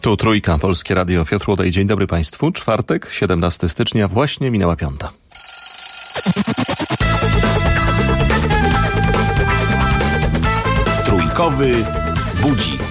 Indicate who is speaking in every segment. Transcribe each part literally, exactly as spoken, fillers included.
Speaker 1: Tu Trójka, Polskie Radio, Piotr Łodej. Dzień dobry Państwu. Czwartek, siedemnastego stycznia, właśnie minęła piąta. Trójkowy budzik.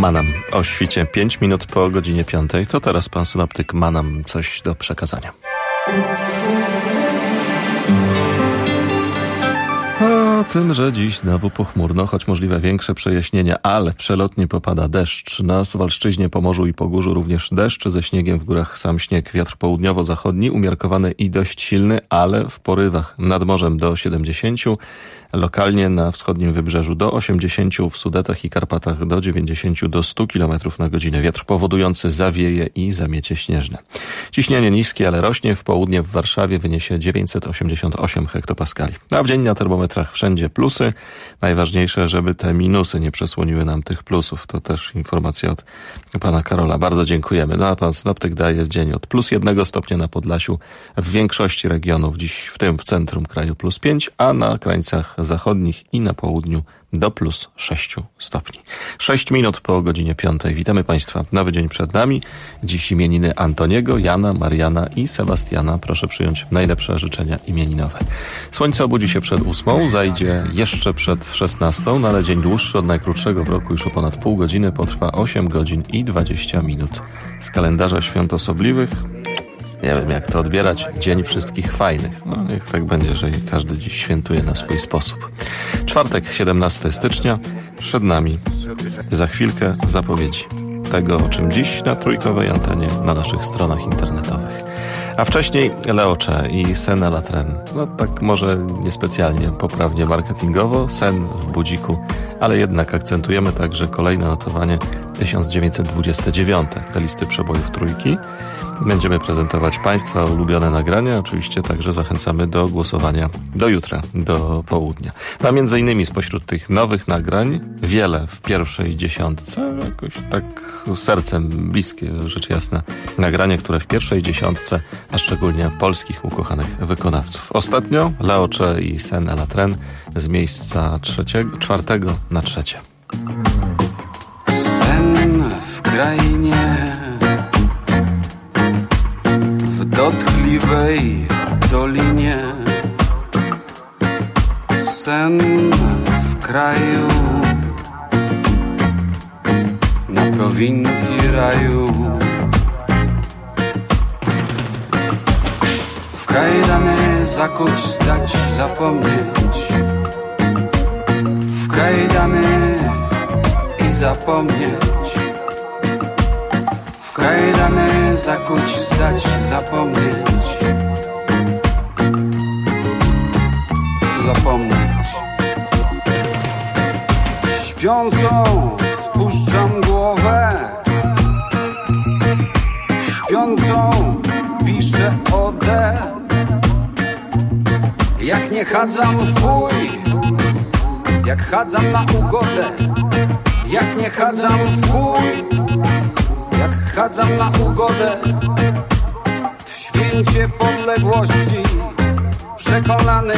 Speaker 1: Manam o świcie pięć minut po godzinie piątej. To teraz pan synoptyk ma nam coś do przekazania. O tym, że dziś znowu pochmurno, choć możliwe większe przejaśnienia, ale przelotnie popada deszcz. Na Suwalszczyźnie, Pomorzu i Pogórzu również deszcz, ze śniegiem w górach sam śnieg. Wiatr południowo-zachodni, umiarkowany i dość silny, ale w porywach. Nad morzem do siedemdziesięciu, lokalnie na wschodnim wybrzeżu do osiemdziesięciu, w Sudetach i Karpatach do dziewięćdziesięciu do stu kilometrów na godzinę. Wiatr powodujący zawieje i zamiecie śnieżne. Ciśnienie niskie, ale rośnie. W południe w Warszawie wyniesie dziewięćset osiemdziesiąt osiem hektopaskali. A w dzień na termometrach wszędzie plusy. Najważniejsze, żeby te minusy nie przesłoniły nam tych plusów. To też informacja od pana Karola. Bardzo dziękujemy. No a pan synoptyk daje w dzień od plus jednego stopnia na Podlasiu, w większości regionów, dziś w tym w centrum kraju plus pięć, a na krańcach zachodnich i na południu do plus sześciu stopni. Sześć minut po godzinie piątej. Witamy państwa. Nowy dzień przed nami. Dziś imieniny Antoniego, Jana, Mariana i Sebastiana. Proszę przyjąć najlepsze życzenia imieninowe. Słońce obudzi się przed ósmą, zajdzie jeszcze przed szesnastą, no ale dzień dłuższy od najkrótszego w roku już o ponad pół godziny potrwa osiem godzin i dwadzieścia minut. Z kalendarza świąt osobliwych nie wiem, jak to odbierać. Dzień wszystkich fajnych. No niech tak będzie, że każdy dziś świętuje na swój sposób. Czwartek, siedemnastego stycznia. Przed nami za chwilkę zapowiedzi tego, o czym dziś na trójkowej antenie na naszych stronach internetowych. A wcześniej Leocze i Sen à la Traîne. No tak może niespecjalnie poprawnie marketingowo, sen w budziku, ale jednak akcentujemy także kolejne notowanie tysiąc dziewięćset dwudzieste dziewiąte. Te listy przebojów trójki. Będziemy prezentować państwa ulubione nagrania. Oczywiście także zachęcamy do głosowania do jutra, do południa. A między innymi spośród tych nowych nagrań wiele w pierwszej dziesiątce, jakoś tak sercem bliskie, rzecz jasna, nagranie, które w pierwszej dziesiątce, a szczególnie polskich ukochanych wykonawców. Ostatnio Leocze i Sen à la Traîne z miejsca trzeciego, czwartego na trzecie.
Speaker 2: Sen w krainie, w dotkliwej dolinie, sen w kraju, na prowincji raju. W kajdany zakuć, zdać, zapomnieć, w kajdany i zapomnieć. W kajdany zakuć, zdać, zapomnieć, zapomnieć. Śpiącą spuszczam głowę, śpiącą piszę odę. Jak nie chadzam w bój, jak chadzam na ugodę, jak nie chadzam w bój, jak chadzam na ugodę. W święcie podległości przekonany,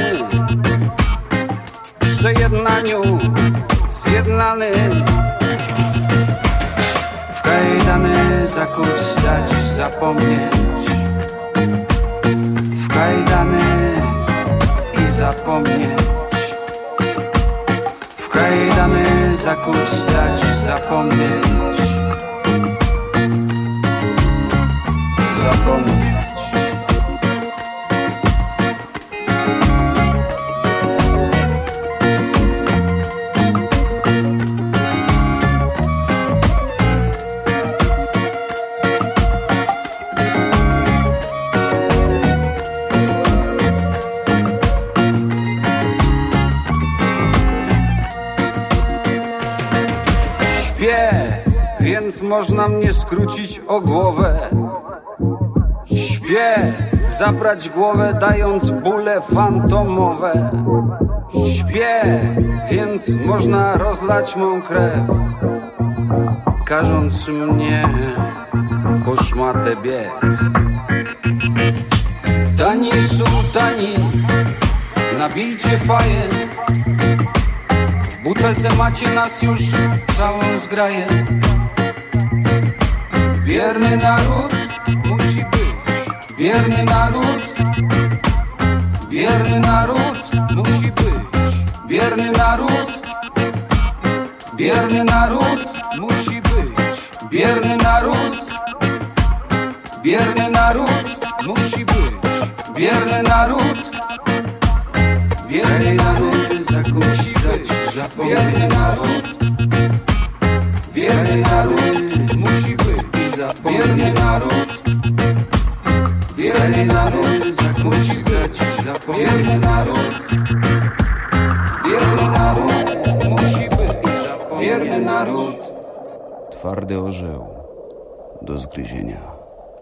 Speaker 2: w przejednaniu zjednany. W kajdany zakuć, zdać, zapomnieć, w kajdany i zapomnieć. W kajdany zakuć, zdać, zapomnieć, zapomnieć. Śpię, więc można mnie skrócić o głowę. Śpię, zabrać głowę, dając bóle fantomowe. Śpię, więc można rozlać mą krew, każąc mnie po szmatę biec. Tani sułtani, nabijcie faję, w butelce macie nas już całą zgraję. Bierny naród musi być, bierny naród, bierny naród musi być, bierny naród, bierny naród musi być. Bierny naród, bierny naród musi być. Bierny naród, bierny naród za kogoś stać zapomnieć. Bierny naród, bierny naród musi być. Bierny naród, bierny naród za kogoś stać zapomnieć. Bierny naród, bierny naród musi być. Bierny naród, twardy orzeł do zgryzienia.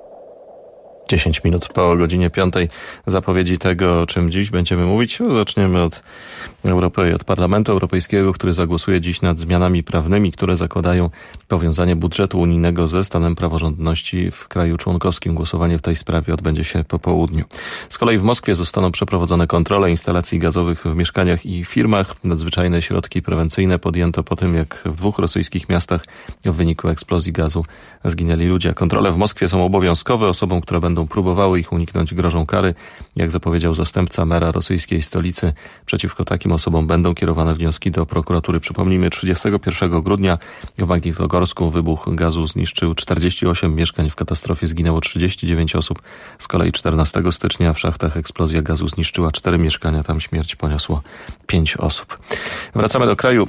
Speaker 1: dziesięć minut po godzinie piątej zapowiedzi tego, o czym dziś będziemy mówić. Zaczniemy od Europy i od Parlamentu Europejskiego, który zagłosuje dziś nad zmianami prawnymi, które zakładają powiązanie budżetu unijnego ze stanem praworządności w kraju członkowskim. Głosowanie w tej sprawie odbędzie się po południu. Z kolei w Moskwie zostaną przeprowadzone kontrole instalacji gazowych w mieszkaniach i firmach. Nadzwyczajne środki prewencyjne podjęto po tym, jak w dwóch rosyjskich miastach w wyniku eksplozji gazu zginęli ludzie. Kontrole w Moskwie są obowiązkowe. Osobom, które będą próbowały ich uniknąć, grożą kary. Jak zapowiedział zastępca mera rosyjskiej stolicy, przeciwko takim osobom będą kierowane wnioski do prokuratury. Przypomnijmy, trzydziestego pierwszego grudnia w Magnitogorsku wybuch gazu zniszczył czterdzieści osiem mieszkań. W katastrofie zginęło trzydzieści dziewięć osób. Z kolei czternastego stycznia w szachtach eksplozja gazu zniszczyła cztery mieszkania. Tam śmierć poniosło pięć osób. Wracamy do kraju.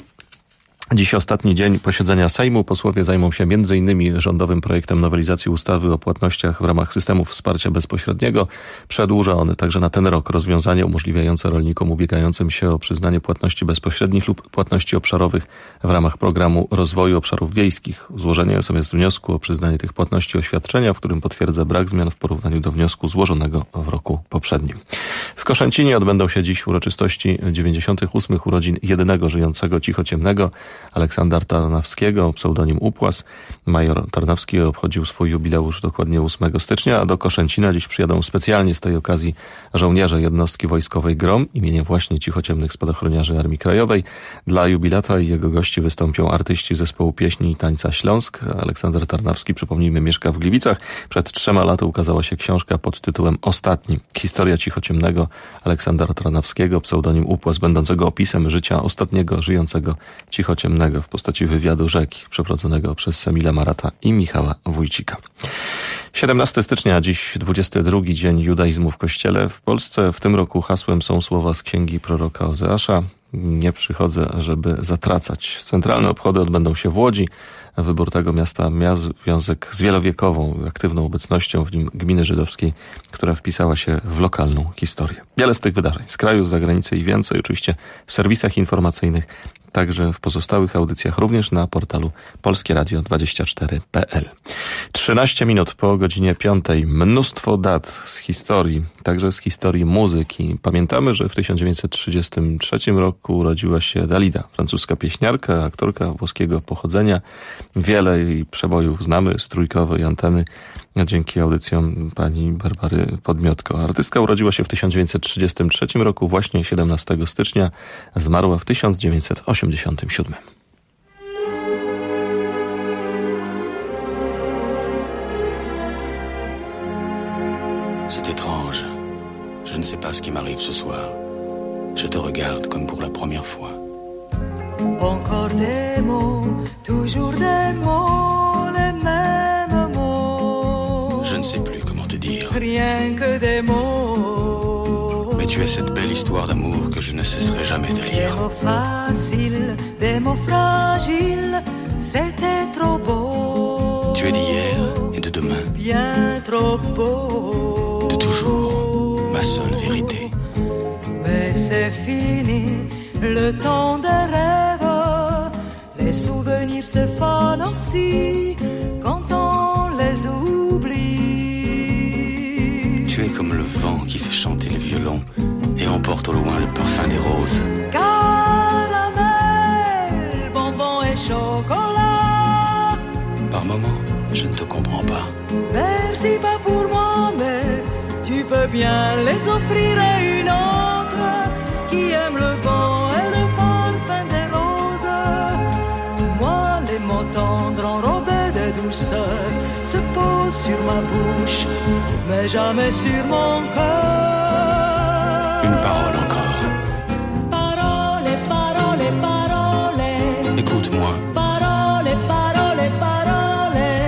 Speaker 1: Dziś ostatni dzień posiedzenia Sejmu. Posłowie zajmą się między innymi rządowym projektem nowelizacji ustawy o płatnościach w ramach systemów wsparcia bezpośredniego. Przedłuża on także na ten rok rozwiązanie umożliwiające rolnikom ubiegającym się o przyznanie płatności bezpośrednich lub płatności obszarowych w ramach programu rozwoju obszarów wiejskich. Złożenie natomiast wniosku o przyznanie tych płatności oświadczenia, w którym potwierdza brak zmian w porównaniu do wniosku złożonego w roku poprzednim. W Koszęcinie odbędą się dziś uroczystości dziewięćdziesiątych ósmych urodzin jedynego żyjącego cichociemnego, Aleksandra Tarnawskiego, pseudonim Upłas. Major Tarnawski obchodził swój jubileusz dokładnie ósmego stycznia, a do Koszęcina dziś przyjadą specjalnie z tej okazji żołnierze jednostki wojskowej GROM imieniem właśnie cichociemnych spadochroniarzy Armii Krajowej. Dla jubilata i jego gości wystąpią artyści zespołu pieśni i tańca Śląsk. Aleksander Tarnawski, przypomnijmy, mieszka w Gliwicach. Przed trzema laty ukazała się książka pod tytułem Ostatni. Historia cichociemnego Aleksandra Tarnawskiego, pseudonim Upłas, będącego opisem życia ostatniego żyjącego cichociemnego w postaci wywiadu Rzeki, przeprowadzonego przez Semila Marata i Michała Wójcika. siedemnastego stycznia, dziś dwudziesty drugi dzień judaizmu w Kościele. W Polsce w tym roku hasłem są słowa z księgi proroka Ozeasza. Nie przychodzę, żeby zatracać. Centralne obchody odbędą się w Łodzi. Wybór tego miasta miał związek z wielowiekową, aktywną obecnością w nim gminy żydowskiej, która wpisała się w lokalną historię. Wiele z tych wydarzeń z kraju, z zagranicy i więcej oczywiście w serwisach informacyjnych, także w pozostałych audycjach, również na portalu polskie radio dwadzieścia cztery kropka p l. trzynaście minut po godzinie piątej. Mnóstwo dat z historii, także z historii muzyki. Pamiętamy, że w tysiąc dziewięćset trzydziestym trzecim roku urodziła się Dalida, francuska pieśniarka, aktorka włoskiego pochodzenia. Wiele jej przebojów znamy z trójkowej anteny dzięki audycjom pani Barbary Podmiotko. Artystka urodziła się w tysiąc dziewięćset trzydziestym trzecim roku, właśnie siedemnastego stycznia. Zmarła w tysiąc dziewięćset osiemdziesiątym siódmym.
Speaker 3: C'est étrange. Je ne sais pas ce qui m'arrive ce soir. Je te regarde comme pour la première fois.
Speaker 4: Encore des mots, toujours des mots, les mêmes mots.
Speaker 3: Je ne sais plus comment te dire.
Speaker 4: Rien que des mots.
Speaker 3: Mais tu as cette belle histoire d'amour que je ne cesserai jamais de lire.
Speaker 4: Des mots faciles, des mots fragiles, c'était trop beau.
Speaker 3: Tu es d'hier et de demain.
Speaker 4: Bien trop beau.
Speaker 3: De toujours, ma seule vérité.
Speaker 4: Mais c'est fini, le temps des rêves. Les souvenirs se fanent aussi quand on les oublie.
Speaker 3: Tu es comme le vent qui fait chanter le violon et emporte au loin le parfum des roses.
Speaker 4: Caramel, bonbon et chocolat.
Speaker 3: Par moments, je ne te comprends pas.
Speaker 4: Merci pas pour moi, mais tu peux bien les offrir à une autre qui aime le vent et le parfum des roses. Moi, les mots tendres enrobés de douceur se posent sur ma bouche, mais jamais sur mon cœur.
Speaker 3: Une parole encore.
Speaker 4: Parole, parole, parole.
Speaker 3: Écoute-moi.
Speaker 4: Parole, parole, parole.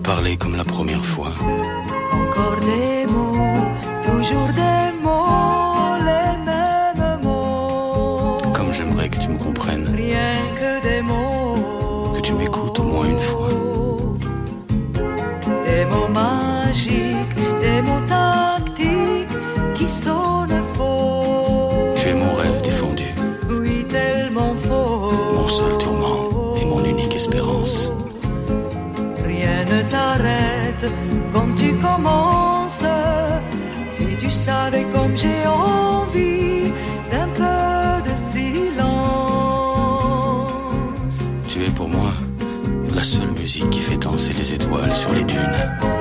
Speaker 3: parler comme la première fois.
Speaker 4: Encore des mots, toujours des mots, les mêmes mots.
Speaker 3: Comme j'aimerais que tu me comprennes.
Speaker 4: Rien que des mots.
Speaker 3: Que tu m'écoutes au moins une fois.
Speaker 4: Des mots magiques, des mots tactiques qui sonnent faux.
Speaker 3: Tu es mon rêve défendu.
Speaker 4: Oui, tellement faux.
Speaker 3: Mon seul tourment et mon unique espérance.
Speaker 4: Rien ne t'arrête quand tu commences. Si tu savais comme j'ai envie d'un peu de silence.
Speaker 3: Tu es pour moi la seule musique qui fait danser les étoiles sur les dunes.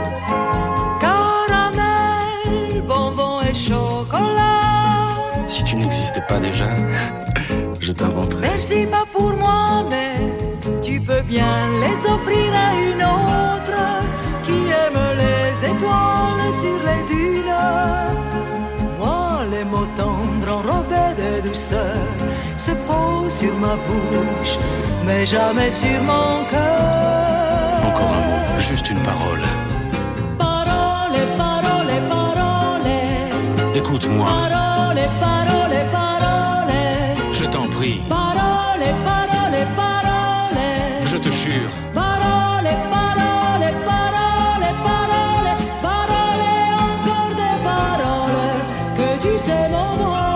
Speaker 4: Caramel, bonbon et chocolat.
Speaker 3: Si tu n'existais pas déjà, je t'inventerais.
Speaker 4: Merci pas pour moi, mais tu peux bien les offrir à une autre qui aime les étoiles sur les dunes. Moi, les mots tendres enrobés de douceur se posent sur ma bouche, mais jamais sur mon cœur.
Speaker 3: Encore un mot, juste une parole.
Speaker 4: Parole, parole, parole.
Speaker 3: Écoute-moi.
Speaker 4: Parole, parole, parole.
Speaker 3: Je t'en prie.
Speaker 4: Parole, parole, parole.
Speaker 3: Je te jure.
Speaker 4: Parole, parole, parole, parole. Parole, encore des paroles. Que tu sais mon mot.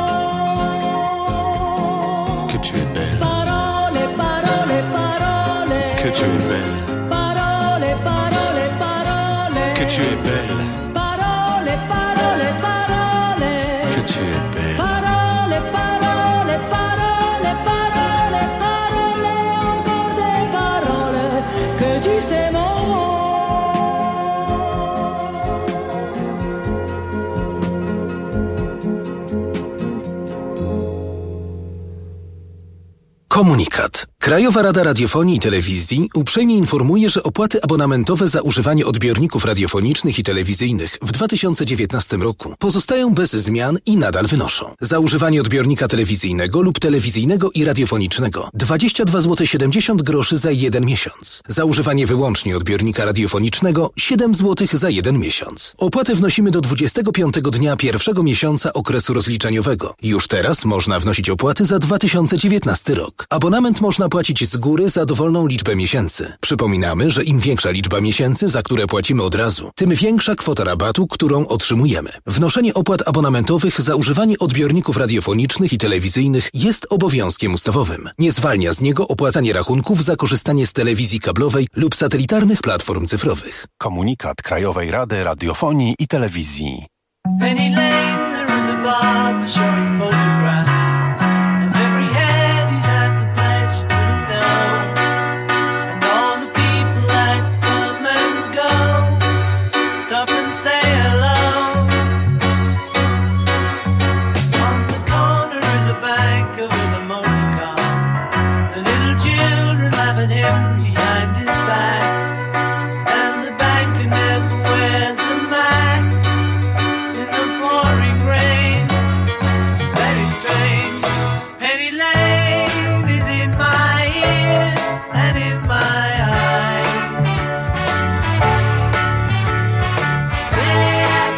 Speaker 3: Que tu es belle.
Speaker 4: Parole, parole, parole.
Speaker 3: Que tu es belle.
Speaker 4: Parole, parole, parole.
Speaker 3: Que tu es belle.
Speaker 4: Parole, parole, parole.
Speaker 3: Que tu es belle.
Speaker 4: Parole, parole, parole, parole, parole, encore des paroles, que tu sais mon mot.
Speaker 5: Komunikat. Krajowa Rada Radiofonii i Telewizji uprzejmie informuje, że opłaty abonamentowe za używanie odbiorników radiofonicznych i telewizyjnych w dwa tysiące dziewiętnastym roku pozostają bez zmian i nadal wynoszą. Za używanie odbiornika telewizyjnego lub telewizyjnego i radiofonicznego dwadzieścia dwa złote siedemdziesiąt groszy za jeden miesiąc. Za używanie wyłącznie odbiornika radiofonicznego siedem złotych za jeden miesiąc. Opłatę wnosimy do dwudziestego piątego dnia pierwszego miesiąca okresu rozliczeniowego. Już teraz można wnosić opłaty za dwa tysiące dziewiętnasty rok. Abonament można płacić z góry za dowolną liczbę miesięcy. Przypominamy, że im większa liczba miesięcy, za które płacimy od razu, tym większa kwota rabatu, którą otrzymujemy. Wnoszenie opłat abonamentowych za używanie odbiorników radiofonicznych i telewizyjnych jest obowiązkiem ustawowym. Nie zwalnia z niego opłacanie rachunków za korzystanie z telewizji kablowej lub satelitarnych platform cyfrowych.
Speaker 6: Komunikat Krajowej Rady Radiofonii i Telewizji.
Speaker 4: Penny Lane, there is a barber showing photographs of every head he's had the pleasure to know, and all the people that come and go stop and say hello. On the corner is a banker with a motor car, the little children laugh at him behind his back, and the banker never wears a mask in the pouring rain. Very strange. Penny Lane is in my ears and in my eyes. Yeah.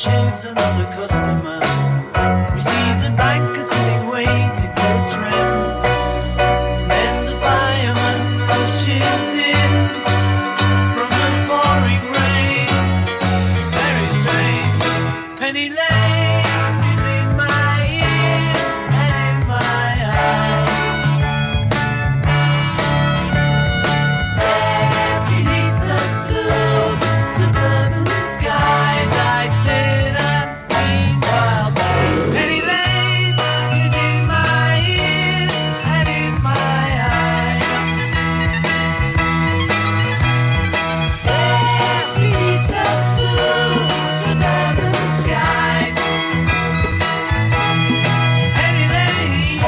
Speaker 7: shaves another customer. We see the banker sitting waiting for a trim. And then the fireman rushes in from the pouring rain. Very strange. Penny Lane is in my ears and in my eyes. There beneath the blue suburban skies I sit and meanwhile Penny Lane is in my ears and in my eyes. There beneath the blue suburban skies Penny Lane.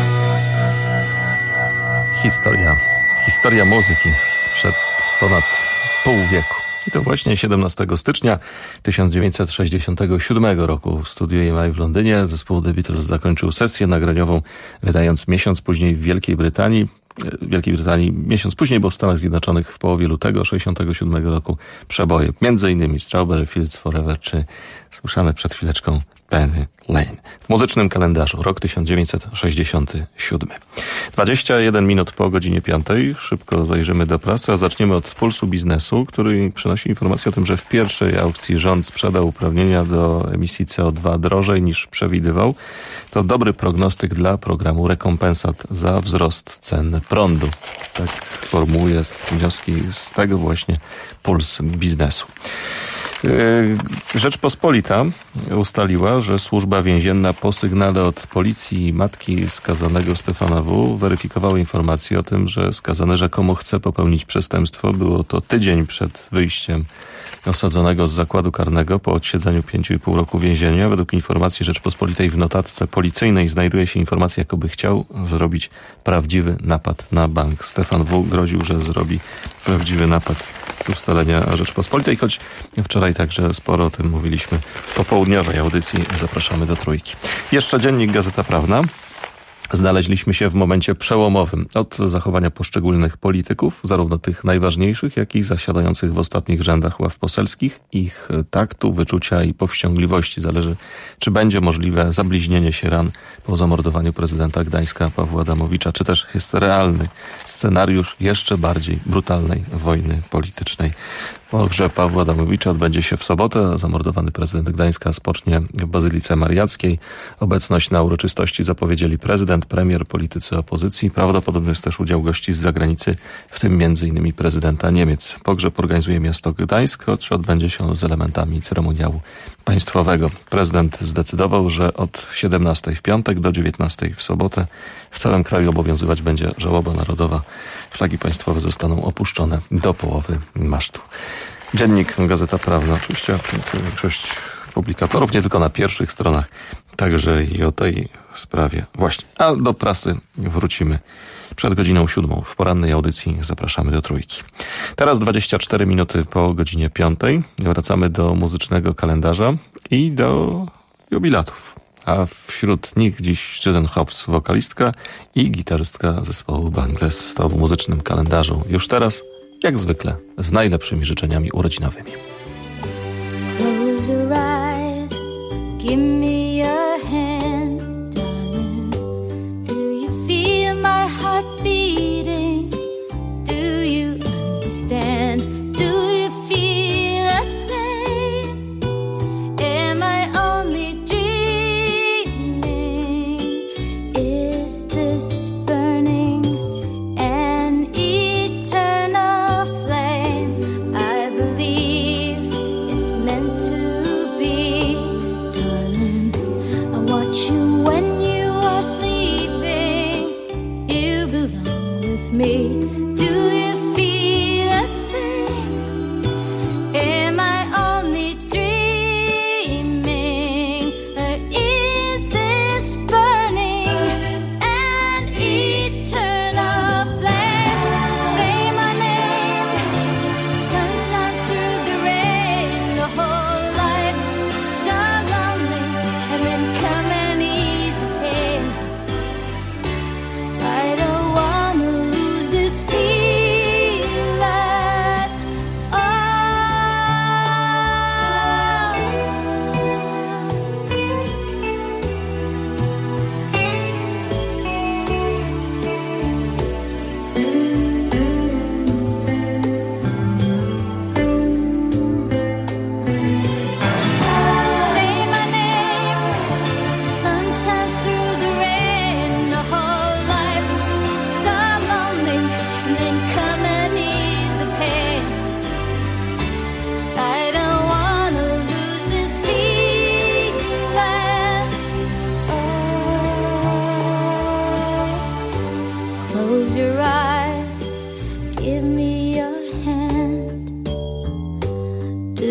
Speaker 1: Historia, historia muzyki sprzed ponad pół wieku. I to właśnie siedemnastego stycznia tysiąc dziewięćset sześćdziesiątego siódmego roku w studiu E M I w Londynie zespół The Beatles zakończył sesję nagraniową, wydając miesiąc później w Wielkiej Brytanii, Wielkiej Brytanii miesiąc później, bo w Stanach Zjednoczonych w połowie lutego sześćdziesiątego siódmego roku przeboje, między innymi Strawberry Fields Forever czy słyszane przed chwileczką Penny Lane. W muzycznym kalendarzu rok tysiąc dziewięćset sześćdziesiąty siódmy. dwadzieścia jeden minut po godzinie piątej. Szybko zajrzymy do prasy, a zaczniemy od Pulsu Biznesu, który przynosi informację o tym, że w pierwszej aukcji rząd sprzedał uprawnienia do emisji C O dwa drożej niż przewidywał. To dobry prognostyk dla programu rekompensat za wzrost cen prądu. Tak formułuje wnioski z tego właśnie Puls Biznesu. Rzeczpospolita ustaliła, że służba więzienna po sygnale od policji i matki skazanego Stefana W. weryfikowała informację o tym, że skazany rzekomo chce popełnić przestępstwo. Było to tydzień przed wyjściem osadzonego z zakładu karnego po odsiedzeniu pięciu i pół roku więzienia. Według informacji Rzeczpospolitej w notatce policyjnej znajduje się informacja, jakoby chciał zrobić prawdziwy napad na bank. Stefan W. groził, że zrobi prawdziwy napad. Ustalenia Rzeczpospolitej, choć wczoraj także sporo o tym mówiliśmy w popołudniowej audycji. Zapraszamy do Trójki. Jeszcze dziennik Gazeta Prawna. Znaleźliśmy się w momencie przełomowym od zachowania poszczególnych polityków, zarówno tych najważniejszych, jak i zasiadających w ostatnich rzędach ław poselskich. Ich taktu, wyczucia i powściągliwości zależy, czy będzie możliwe zabliźnienie się ran po zamordowaniu prezydenta Gdańska Pawła Adamowicza, czy też jest realny scenariusz jeszcze bardziej brutalnej wojny politycznej. Pogrzeb Pawła Adamowicza odbędzie się w sobotę. Zamordowany prezydent Gdańska spocznie w Bazylice Mariackiej. Obecność na uroczystości zapowiedzieli prezydent, premier, politycy opozycji. Prawdopodobny jest też udział gości z zagranicy, w tym między innymi prezydenta Niemiec. Pogrzeb organizuje miasto Gdańsk, choć odbędzie się z elementami ceremoniału państwowego. Prezydent zdecydował, że od siedemnastej w piątek do dziewiętnastej w sobotę w całym kraju obowiązywać będzie żałoba narodowa. Flagi państwowe zostaną opuszczone do połowy masztu. Dziennik Gazeta Prawna. Oczywiście większość publikatorów, nie tylko na pierwszych stronach, także i o tej sprawie. Właśnie. A do prasy wrócimy przed godziną siódmą. W porannej audycji zapraszamy do Trójki. Teraz dwadzieścia cztery minuty po godzinie piątej. Wracamy do muzycznego kalendarza i do jubilatów. A wśród nich dziś Judy Hopps, wokalistka i gitarzystka zespołu Bangles. To w muzycznym kalendarzu. Już teraz, jak zwykle, z najlepszymi życzeniami urodzinowymi.
Speaker 8: Close your eyes, give me your hand, darling. Do you feel my heart beating? Do you understand? Do you feel the same? Am I only dreaming? Is this burning an eternal flame? I believe it's meant to be, darling.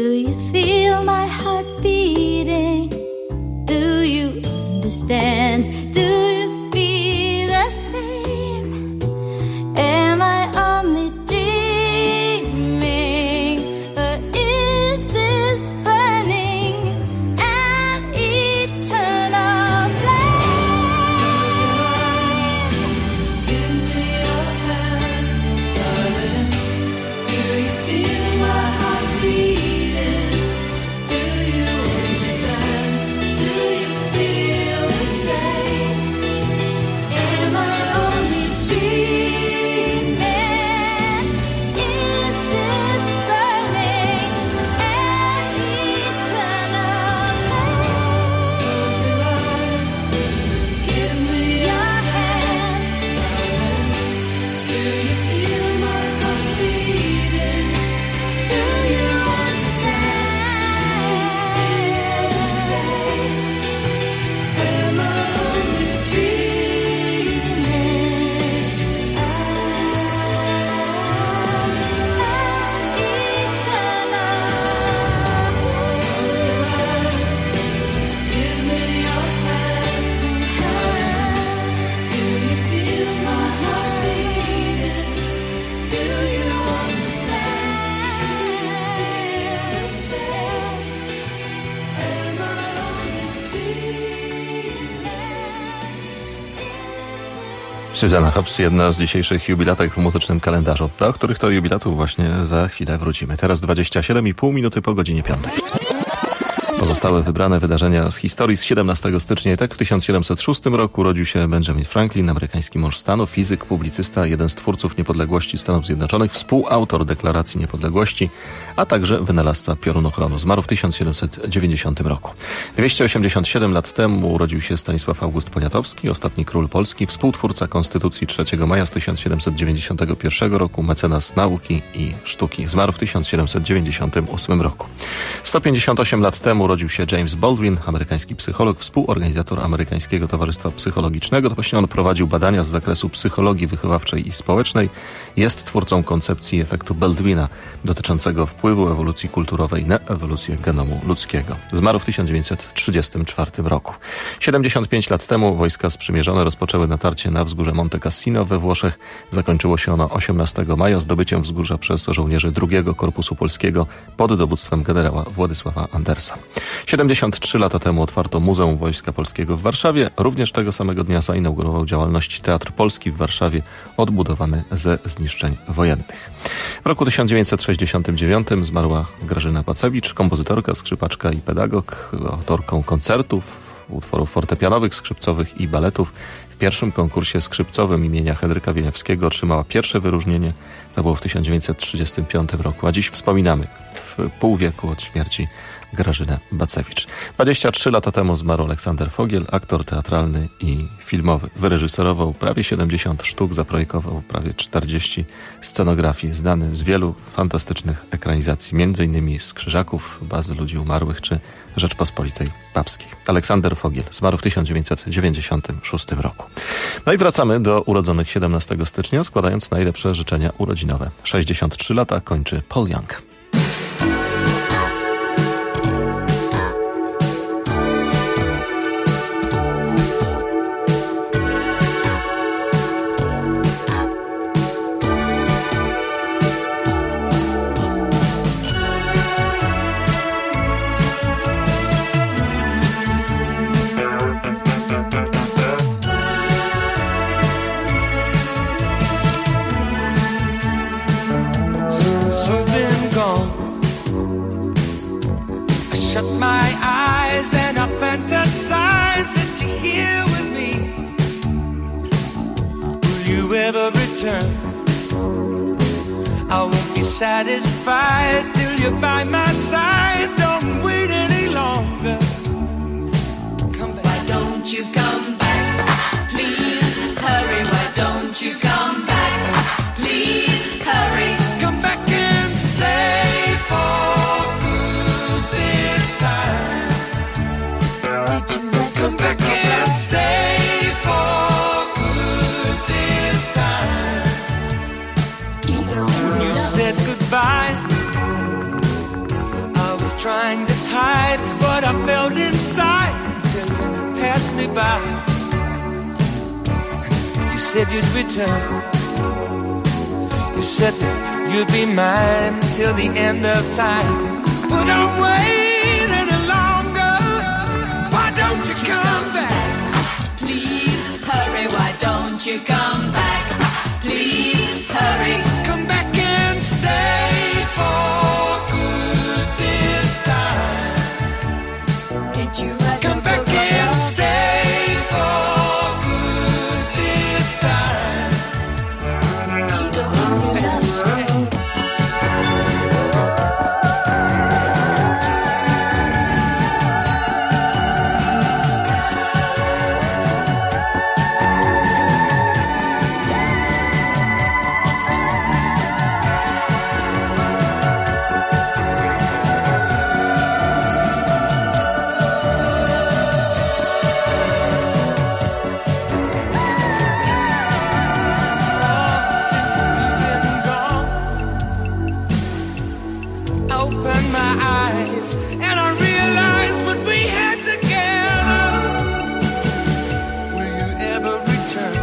Speaker 8: you feel my heart beating? Do you understand? Do you feel the same? Am I only dreaming? Or is this burning an eternal flame?
Speaker 4: Give me your hand, darling. Do you feel my heart beating? Do you understand? Do you feel the same? Am I only dreaming? Is this burning an eternal flame? Close your eyes. Give me your hand. Do you feel my heart beating? Do you understand? The same. Am I only dreaming? An eternal flame. Give me your hand. Do you feel my heart beating? Do you understand? Do you feel the same? Am I only dreaming?
Speaker 1: Susanna Hobbs, jedna z dzisiejszych jubilatek w muzycznym kalendarzu, do których to jubilatów właśnie za chwilę wrócimy. Teraz dwadzieścia siedem i pół minuty po godzinie piątej. Pozostałe wybrane wydarzenia z historii z siedemnastego stycznia. Tak w tysiąc siedemset szóstym roku urodził się Benjamin Franklin, amerykański mąż stanu, fizyk, publicysta, jeden z twórców niepodległości Stanów Zjednoczonych, współautor Deklaracji Niepodległości, a także wynalazca piorunochronu. Zmarł w tysiąc siedemset dziewięćdziesiątym roku. dwieście osiemdziesiąt siedem lat temu urodził się Stanisław August Poniatowski, ostatni król Polski, współtwórca Konstytucji trzeciego maja z tysiąc siedemset dziewięćdziesiątego pierwszego roku, mecenas nauki i sztuki. Zmarł w tysiąc siedemset dziewięćdziesiątym ósmym roku. sto pięćdziesiąt osiem lat temu urodził się James Baldwin, amerykański psycholog, współorganizator Amerykańskiego Towarzystwa Psychologicznego. To właśnie on prowadził badania z zakresu psychologii wychowawczej i społecznej. Jest twórcą koncepcji efektu Baldwina dotyczącego wpływu ewolucji kulturowej na ewolucję genomu ludzkiego. Zmarł w tysiąc dziewięćset trzydziestym czwartym roku. siedemdziesiąt pięć lat temu wojska sprzymierzone rozpoczęły natarcie na wzgórze Monte Cassino we Włoszech. Zakończyło się ono osiemnastego maja zdobyciem wzgórza przez żołnierzy drugiego Korpusu Polskiego pod dowództwem generała Władysława Andersa. siedemdziesiąt trzy lata temu otwarto Muzeum Wojska Polskiego w Warszawie. Również tego samego dnia zainaugurował działalność Teatr Polski w Warszawie, odbudowany ze zniszczeń wojennych. W roku tysiąc dziewięćset sześćdziesiątym dziewiątym zmarła Grażyna Bacewicz, kompozytorka, skrzypaczka i pedagog, autorką koncertów, utworów fortepianowych, skrzypcowych i baletów. W pierwszym konkursie skrzypcowym imienia Henryka Wieniawskiego otrzymała pierwsze wyróżnienie. To było w tysiąc dziewięćset trzydziestym piątym roku. A dziś wspominamy w pół wieku od śmierci Grażynę Bacewicz. dwadzieścia trzy lata temu zmarł Aleksander Fogiel, aktor teatralny i filmowy. Wyreżyserował prawie siedemdziesiąt sztuk, zaprojektował prawie czterdzieści scenografii, znany z wielu fantastycznych ekranizacji, między innymi z Krzyżaków, Bazy Ludzi Umarłych czy Rzeczpospolitej Papskiej. Aleksander Fogiel zmarł w tysiąc dziewięćset dziewięćdziesiątym szóstym roku. No i wracamy do urodzonych siedemnastego stycznia, składając najlepsze życzenia urodzinowe. sześćdziesiąt trzy lata kończy Paul Young.
Speaker 7: Satisfied till you're by my side. Don't wait any longer. Come back.
Speaker 9: Why don't you come back? Please hurry. Why don't you come back? Please hurry.
Speaker 7: Come back and stay for good this time.
Speaker 9: Did you let
Speaker 7: Come back and stay for good this time.
Speaker 9: Either
Speaker 7: When you said goodbye, I trying to hide what I felt inside till you passed me by. You said you'd return. You said that you'd be mine till the end of time. But I'm waiting longer. Why don't you come back?
Speaker 9: Please hurry, why don't you come back? Please hurry.
Speaker 7: Come back and stay for good this time.
Speaker 9: Did you write
Speaker 7: Come
Speaker 9: the
Speaker 7: back
Speaker 9: book
Speaker 7: and
Speaker 9: about-
Speaker 7: stay for good this time.
Speaker 9: Ego in the dust.
Speaker 7: Since you've been gone, I opened my eyes and I realized what we had together. Will you ever return?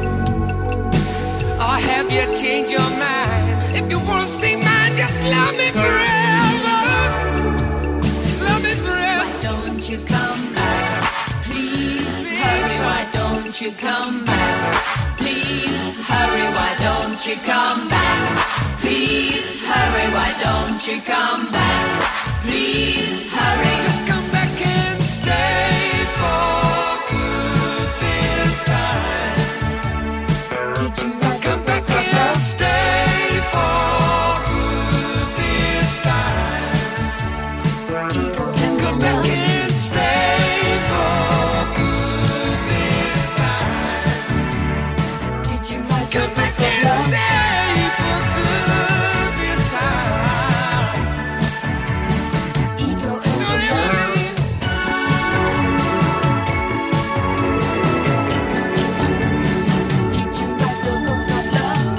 Speaker 7: Or have you changed your mind? If you wanna stay mine, just love me forever. Love me forever.
Speaker 9: Why don't you come back? Please hurry, why don't you come back? Please hurry, why don't you come back? Please hurry, why don't you come back? Please hurry.
Speaker 7: Just come back and stay for good this time.
Speaker 9: Did you write the
Speaker 7: Come back
Speaker 9: book
Speaker 7: and
Speaker 9: about-
Speaker 7: stay for good this time.
Speaker 9: Ego in the
Speaker 7: Come back
Speaker 9: dust.
Speaker 7: and stay for good this time.
Speaker 9: Did you write the
Speaker 7: Come
Speaker 9: book
Speaker 7: back and
Speaker 9: about-
Speaker 7: stay for good this time.
Speaker 9: Ego in the dust. Did you write the book of love?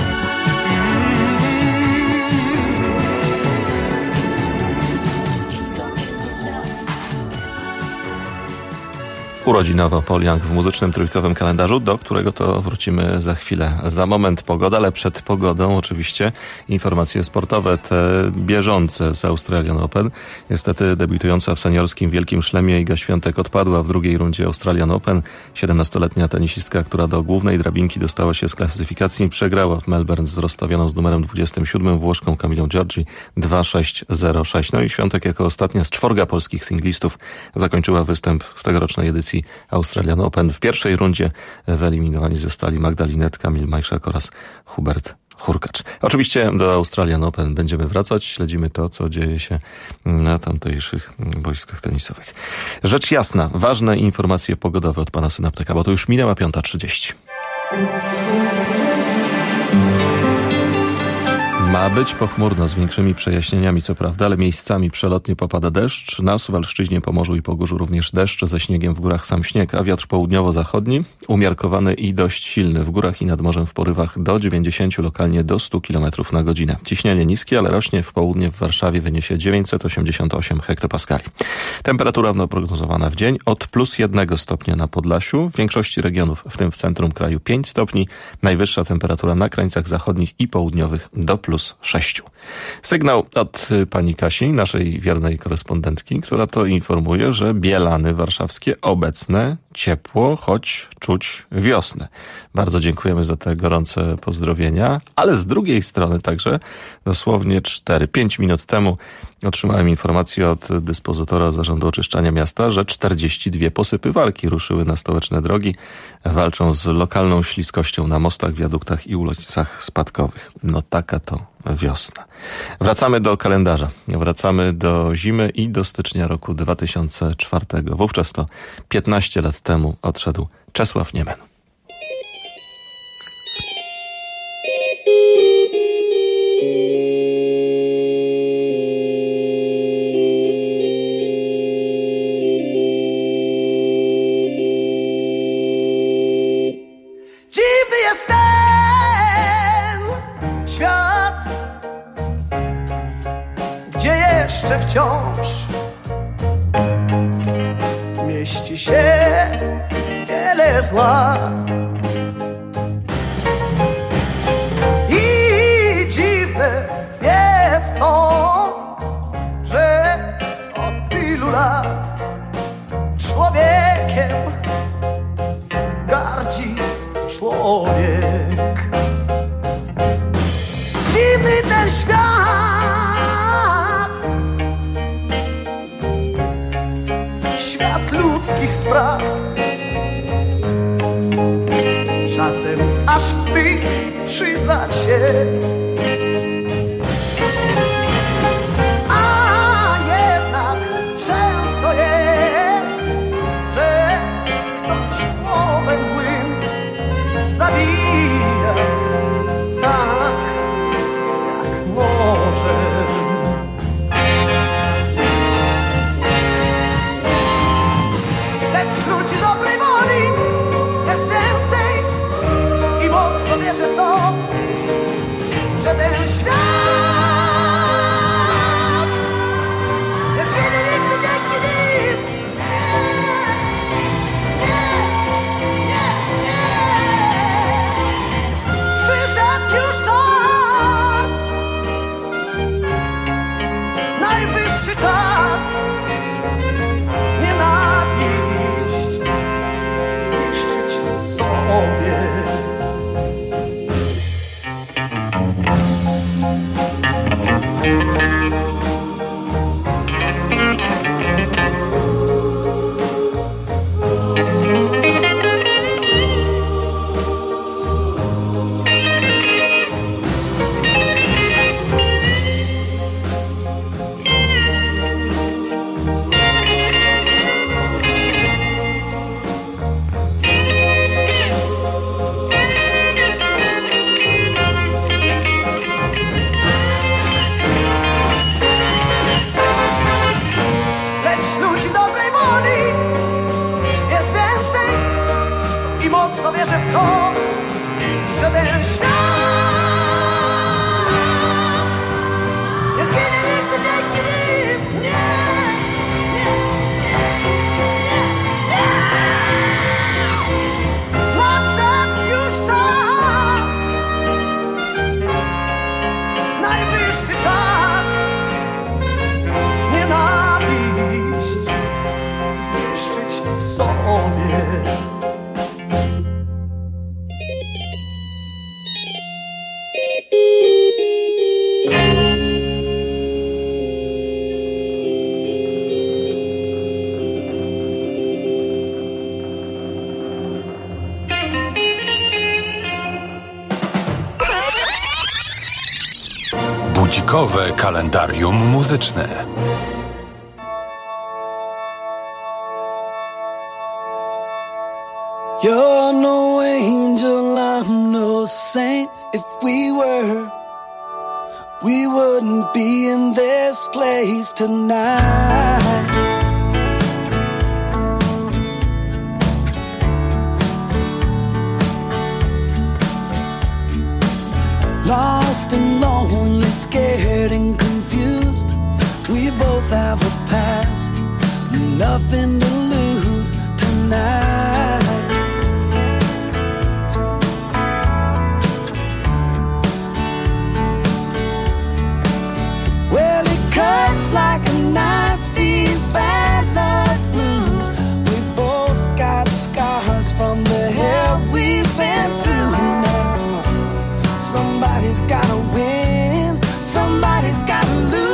Speaker 9: Ego in the dust.
Speaker 1: Urodzinowo Paul Young w muzycznym trójkowym kalendarzu, do którego to wrócimy za chwilę. Za moment pogoda, ale przed pogodą oczywiście informacje sportowe, te bieżące z Australian Open. Niestety debiutująca w seniorskim Wielkim Szlemie Iga Świątek odpadła w drugiej rundzie Australian Open. siedemnastoletnia tenisistka, która do głównej drabinki dostała się z klasyfikacji, przegrała w Melbourne z rozstawioną z numerem dwudziestym siódmym Włoszką Camillą Giorgi dwa sześć zero sześć. No i Świątek jako ostatnia z czworga polskich singlistów zakończyła występ w tegorocznej edycji Australian Open. W pierwszej rundzie wyeliminowani zostali Magdalinet, Kamil Majszak oraz Hubert Hurkacz. Oczywiście do Australian Open będziemy wracać. Śledzimy to, co dzieje się na tamtejszych boiskach tenisowych. Rzecz jasna, ważne informacje pogodowe od pana synaptyka, bo to już minęła piąta trzydzieści. Ma być pochmurno z większymi przejaśnieniami, co prawda, ale miejscami przelotnie popada deszcz. Na Suwalszczyźnie, Pomorzu i Pogórzu również deszcz, ze śniegiem w górach sam śnieg, a wiatr południowo-zachodni umiarkowany i dość silny. W górach i nad morzem w porywach do dziewięćdziesięciu, lokalnie do stu kilometrów na godzinę. Ciśnienie niskie, ale rośnie. W południe w Warszawie wyniesie dziewięćset osiemdziesiąt osiem hektopaskali. Temperatura prognozowana w dzień od plus jednego stopnia na Podlasiu, w większości regionów, w tym w centrum kraju pięć stopni. Najwyższa temperatura na krańcach zachodnich i południowych do plus sześciu. Sygnał od pani Kasi, naszej wiernej korespondentki, która to informuje, że Bielany warszawskie obecne ciepło, choć czuć wiosnę. Bardzo dziękujemy za te gorące pozdrowienia, ale z drugiej strony także dosłownie cztery pięć minut temu otrzymałem informację od dyspozytora Zarządu Oczyszczania Miasta, że czterdzieści dwie posypywarki ruszyły na stołeczne drogi, walczą z lokalną śliskością na mostach, wiaduktach i ulicach spadkowych. No taka to wiosna. Wracamy do kalendarza. Wracamy do zimy i do stycznia roku dwa tysiące czwartego. Wówczas to piętnaście lat temu odszedł Czesław Niemen.
Speaker 7: Dziwny jest ten świat, gdzie jeszcze wciąż
Speaker 10: wciąż mieści się wiele zła. I dziwne jest to, że od tylu lat człowiekiem gardzi człowiek. Dziwny ten świat, świat ludzkich spraw. Czasem aż wstyd przyznać się, a jednak często jest, że ktoś słowem złym zabija tak, jak może. Lecz ludzi dobrej woli jest więcej i mocno wierzę w to, że ten świat nie zginie nigdy dzięki nim. Nie, nie, nie, nie. Przyszedł już czas, najwyższy czas nienawiść zniszczyć sobie. Mocno wierzę w to, że ten świat nie zginie nigdy dzięki nim. Nie, nie, nie, nie, nie. Nadszedł już czas, najwyższy czas nienawiść zniszczyć sobie.
Speaker 6: Budzikowe kalendarium muzyczne.
Speaker 11: You're no angel, I'm no saint. If we were, we wouldn't be in this place tonight. Lost and lonely, scared and confused. We both have a past, nothing to lose tonight. Well, it cuts like a knife, these bad luck blues. We both got scars from the hell we've been through now. Somebody's gotta win, somebody's gotta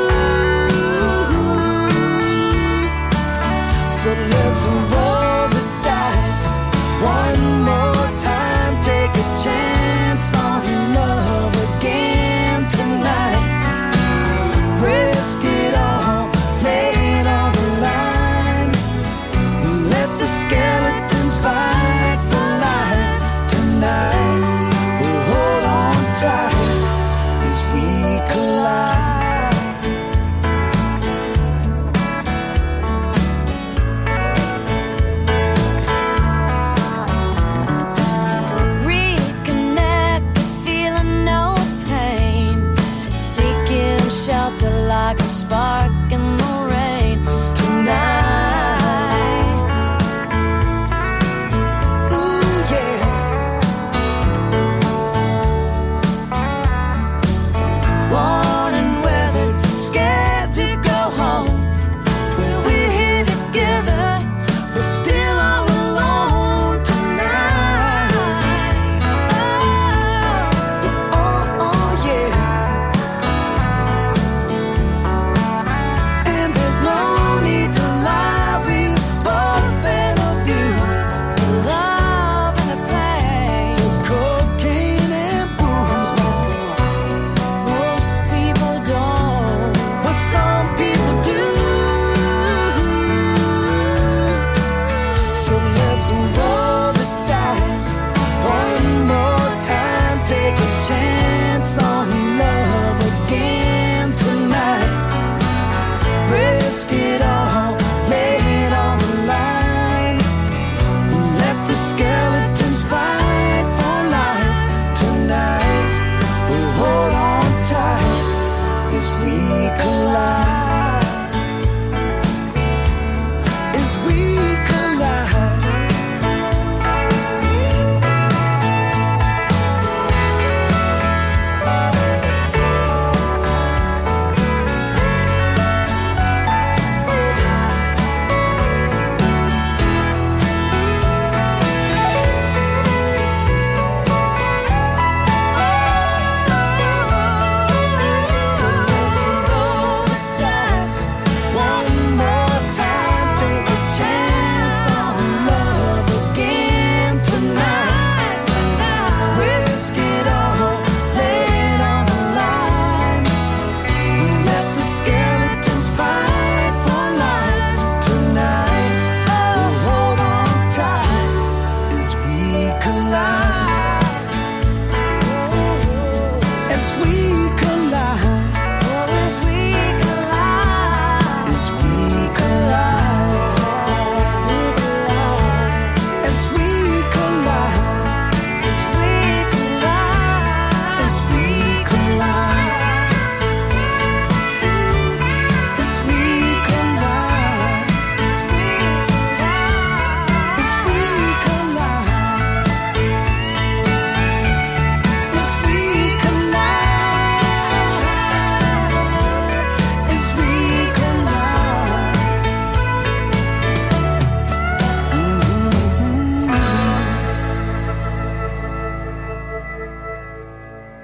Speaker 11: lose. So let's roll the dice one more time. Take a chance on love again tonight. Risk it all, lay it on the line. Let the skeletons fight for life tonight. We'll hold on tight as we collide.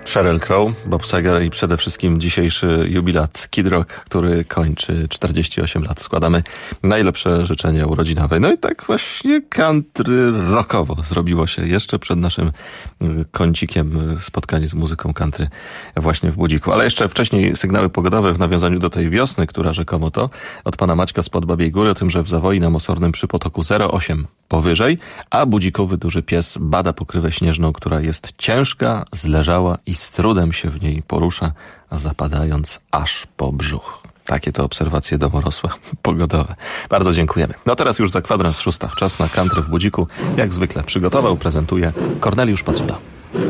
Speaker 1: Sheryl Crow, Bob Seger i przede wszystkim dzisiejszy jubilat Kid Rock, który kończy czterdzieści osiem lat. Składamy najlepsze życzenia urodzinowe. No i tak właśnie country rockowo zrobiło się jeszcze przed naszym kącikiem spotkań z muzyką country właśnie w Budziku. Ale jeszcze wcześniej sygnały pogodowe w nawiązaniu do tej wiosny, która rzekomo to od pana Maćka spod Babiej Góry o tym, że w Zawoi na Mosornym przy potoku zero osiem powyżej, a budzikowy duży pies bada pokrywę śnieżną, która jest ciężka, zleżała i z trudem się w niej porusza, zapadając aż po brzuch. Takie to obserwacje domorosłe pogodowe. Bardzo dziękujemy. No teraz już za kwadrans szósta. Czas na country w Budziku. Jak zwykle przygotował, prezentuje Korneliusz Pacula.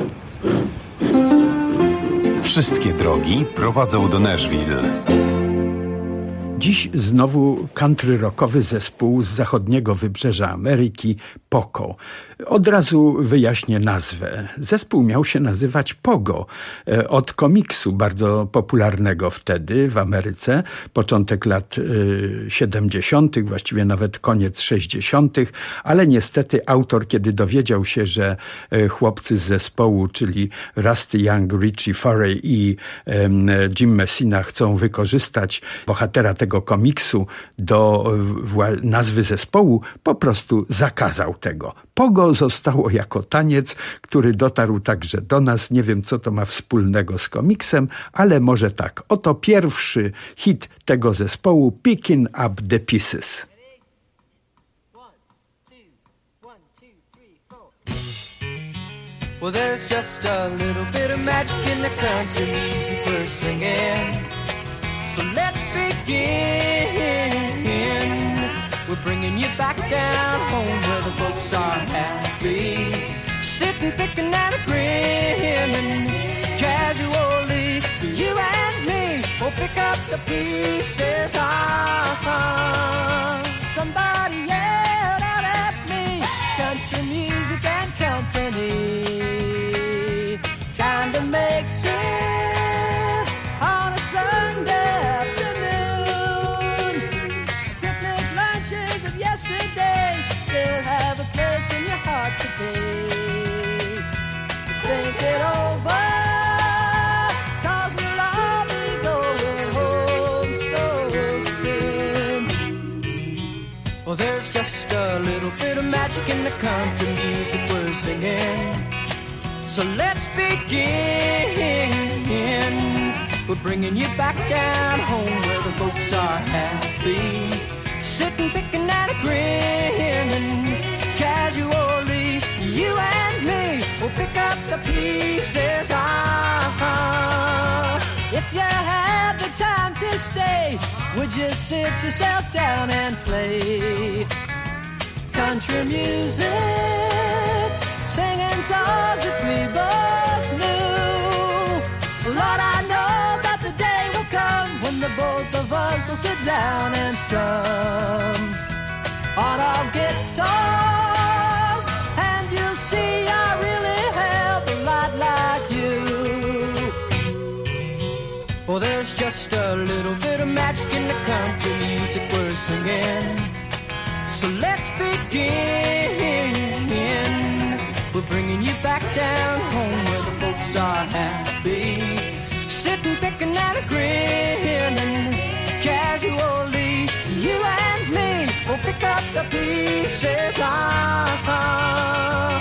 Speaker 6: Wszystkie drogi prowadzą do Nashville.
Speaker 12: Dziś znowu country rockowy zespół z zachodniego wybrzeża Ameryki, Poco. Od razu wyjaśnię nazwę. Zespół miał się nazywać Pogo, od komiksu bardzo popularnego wtedy w Ameryce, początek lat siedemdziesiątych, właściwie nawet koniec sześćdziesiątych, ale niestety autor, kiedy dowiedział się, że chłopcy z zespołu, czyli Rusty Young, Richie Furay i Jim Messina chcą wykorzystać bohatera tego komiksu do nazwy zespołu, po prostu zakazał tego. Pogo zostało jako taniec, który dotarł także do nas. Nie wiem, co to ma wspólnego z komiksem, ale może tak. Oto pierwszy hit tego zespołu, Picking Up the Pieces.
Speaker 11: Well, there's just a little bit of magic in the country music we're singing. So let's begin. We're bringing you back down home where the folks are happy, sitting, picking and a grinning casually. You and me will pick up the pieces. Ah, somebody yelled out at me, country music and company kinda makes sense on a Sunday afternoon. Picnic lunches of yesterday still have a place in your heart today. Think it over, 'cause we'll all be going home so soon. Well, there's just a little bit of magic in the country music we're singing. So let's begin. We're bringing you back down home where the folks are happy, sitting, picking and a grinning casually. You and me will pick up the pieces. Ah, if you had the time to stay, would you sit yourself down and play country music, singing songs that we both knew? Lord, I know that the day will come when the both of us will sit down and strum on our guitars, and you'll see I really have a lot like you. Well, there's just a little bit of magic in the country music we're singing. So let's begin. We're bringing you back down home where the folks are happy, sitting, picking and a grinning casually. You and me will pick up the pieces. Ah,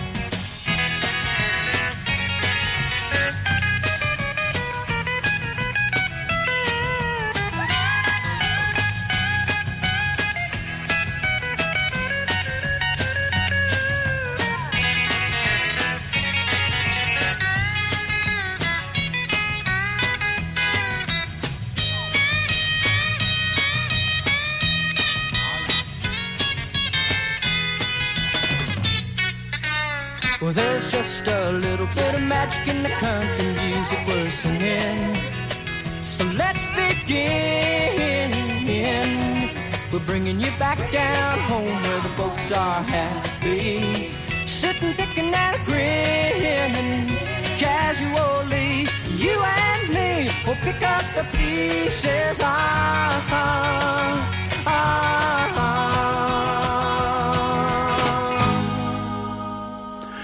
Speaker 11: well, there's just a little bit of magic in the country music we're singing. So let's begin. We're bringing you back down home where the folks are happy, sitting, picking and a grinning casually. You and me will pick up the pieces. Ah, ah, ah, ah.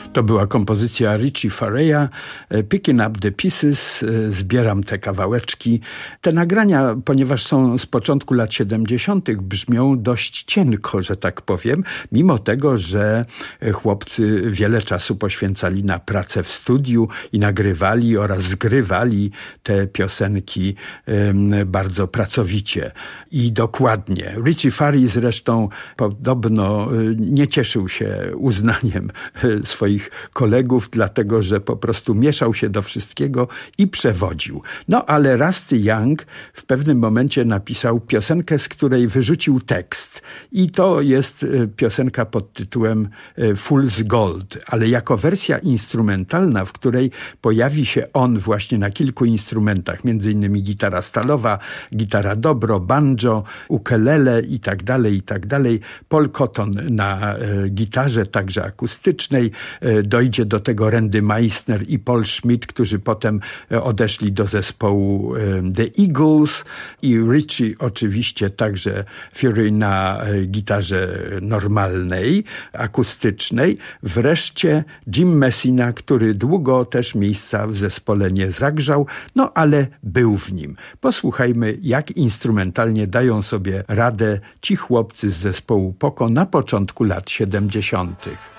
Speaker 12: To była kompozycja Richie Fareya, Picking Up the Pieces, zbieram te kawałeczki. Te nagrania, ponieważ są z początku lat siedemdziesiątych, brzmią dość cienko, że tak powiem, mimo tego, że chłopcy wiele czasu poświęcali na pracę w studiu i nagrywali oraz zgrywali te piosenki bardzo pracowicie i dokładnie. Richie Farey zresztą podobno nie cieszył się uznaniem swoich kolegów, dlatego że po prostu mieszał się do wszystkiego i przewodził. No ale Rusty Young w pewnym momencie napisał piosenkę, z której wyrzucił tekst. I to jest piosenka pod tytułem Fool's Gold, ale jako wersja instrumentalna, w której pojawi się on właśnie na kilku instrumentach, między innymi gitara stalowa, gitara dobro, banjo, ukelele i tak dalej, i tak dalej. Paul Cotton na e, gitarze, także akustycznej. E, dojdzie do tego Randy Meisner i Paul Schmidt, którzy potem e, odeszli do zespołu e, The Eagles, i Richie oczywiście także Fury na e, gitarze normalnej, akustycznej. Wreszcie Jim Messina, który długo też miejsca w zespole nie zagrzał, no ale był w nim. Posłuchajmy, jak instrumentalnie dają sobie radę ci chłopcy z zespołu Poco na początku lat siedemdziesiątych.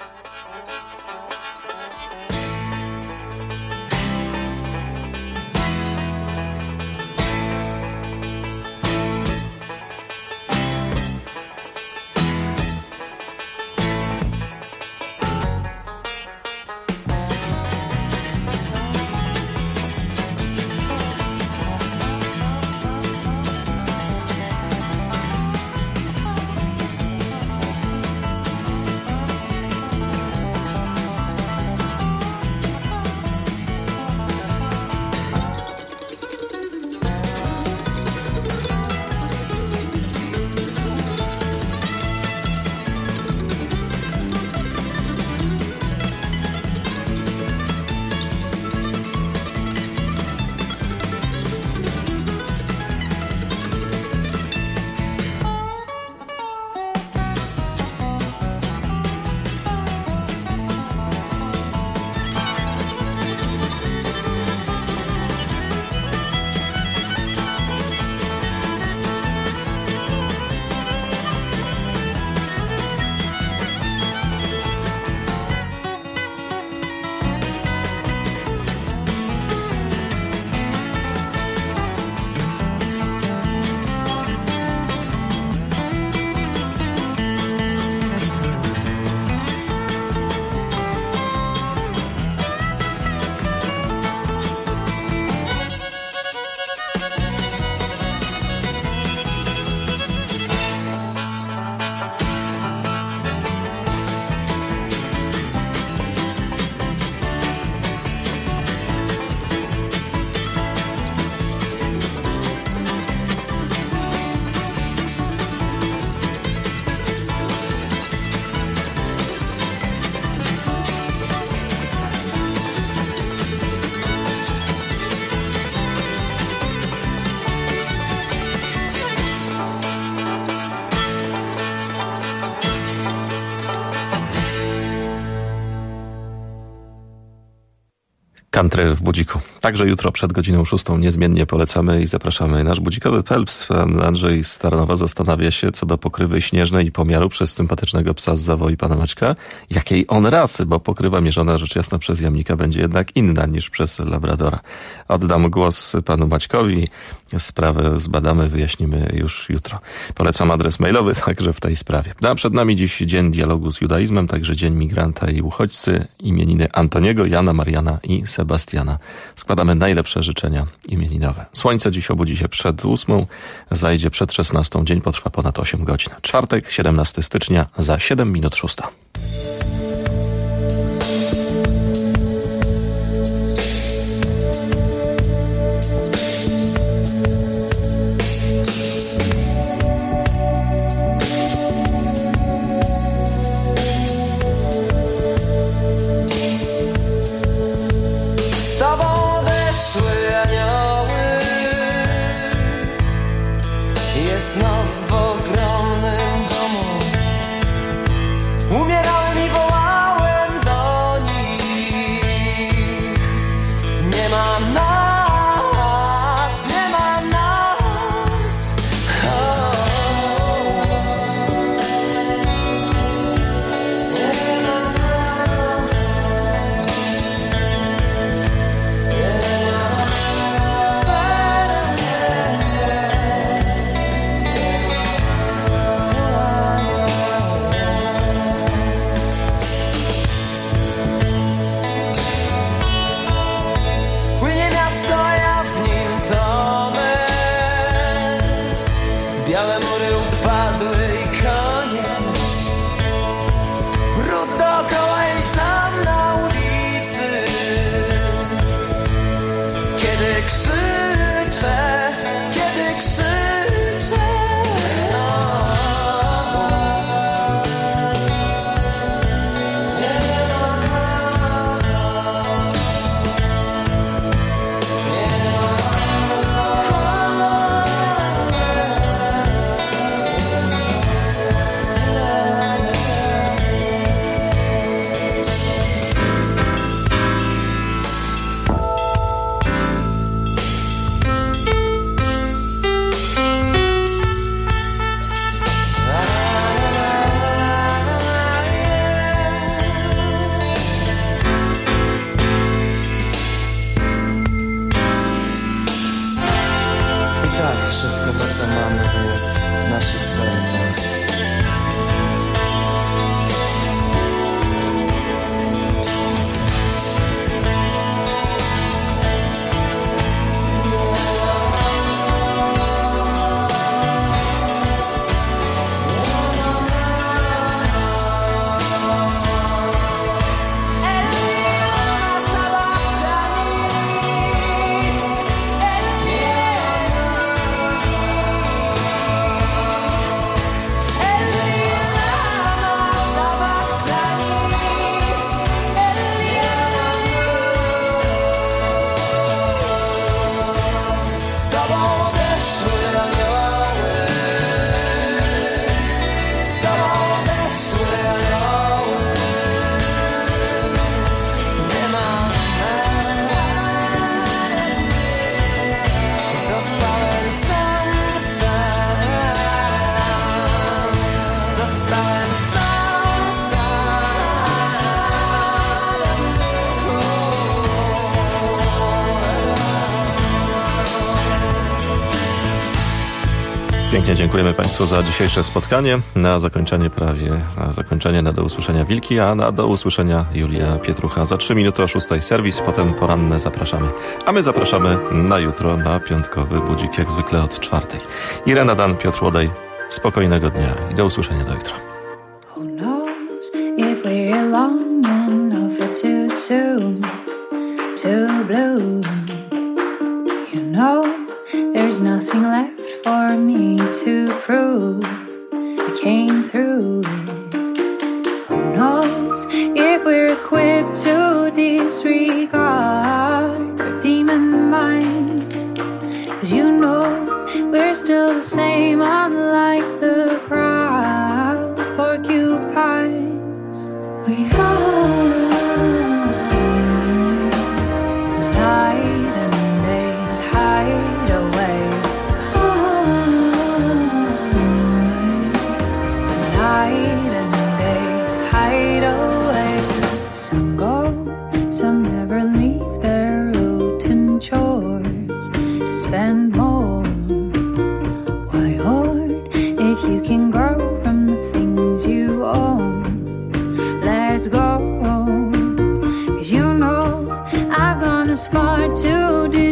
Speaker 1: Country w budziku. Także jutro przed godziną szóstą niezmiennie polecamy i zapraszamy. Nasz budzikowy pelps, pan Andrzej z Tarnowa, zastanawia się co do pokrywy śnieżnej i pomiaru przez sympatycznego psa z zawoi pana Maćka. Jakiej on rasy, bo pokrywa mierzona rzecz jasna przez jamnika będzie jednak inna niż przez labradora. Oddam głos panu Maćkowi. Sprawę zbadamy, wyjaśnimy już jutro. Polecam adres mailowy także w tej sprawie. A przed nami dziś Dzień Dialogu z Judaizmem, także Dzień Migranta i Uchodźcy, imieniny Antoniego, Jana, Mariana i Sebastiana. Składamy najlepsze życzenia imieninowe. Słońce dziś obudzi się przed ósmą, zajdzie przed szesnastą, dzień potrwa ponad osiem godzin. Czwartek, siedemnastego stycznia, za siedem minut szósta.
Speaker 11: Jest noc w ogromnym domu. Umierałem i inside, inside of me.
Speaker 1: Pięknie dziękujemy Państwu za dzisiejsze spotkanie. Na zakończenie prawie, na zakończenie na do usłyszenia Wilki, a na do usłyszenia Julia Pietrucha. Za trzy minuty o szóstej serwis, potem poranne zapraszamy. A my zapraszamy na jutro, na piątkowy budzik, jak zwykle od czwartej. Irena Dan, Piotr Łodej, spokojnego dnia i do usłyszenia do jutra.
Speaker 13: Who knows if we're long enough or too soon to bloom? You know, there's nothing left for me to prove. I came through it. Who knows if we're equipped to disregard our demon minds? 'Cause you know we're still the same, unlike the crowd porcupines. We are night and day, hide away. Night and day, hide away. Some go, some never leave their routine chores to spend more. Why hoard if you can grow from the things you own? Let's go, 'cause you know I've gone as far to do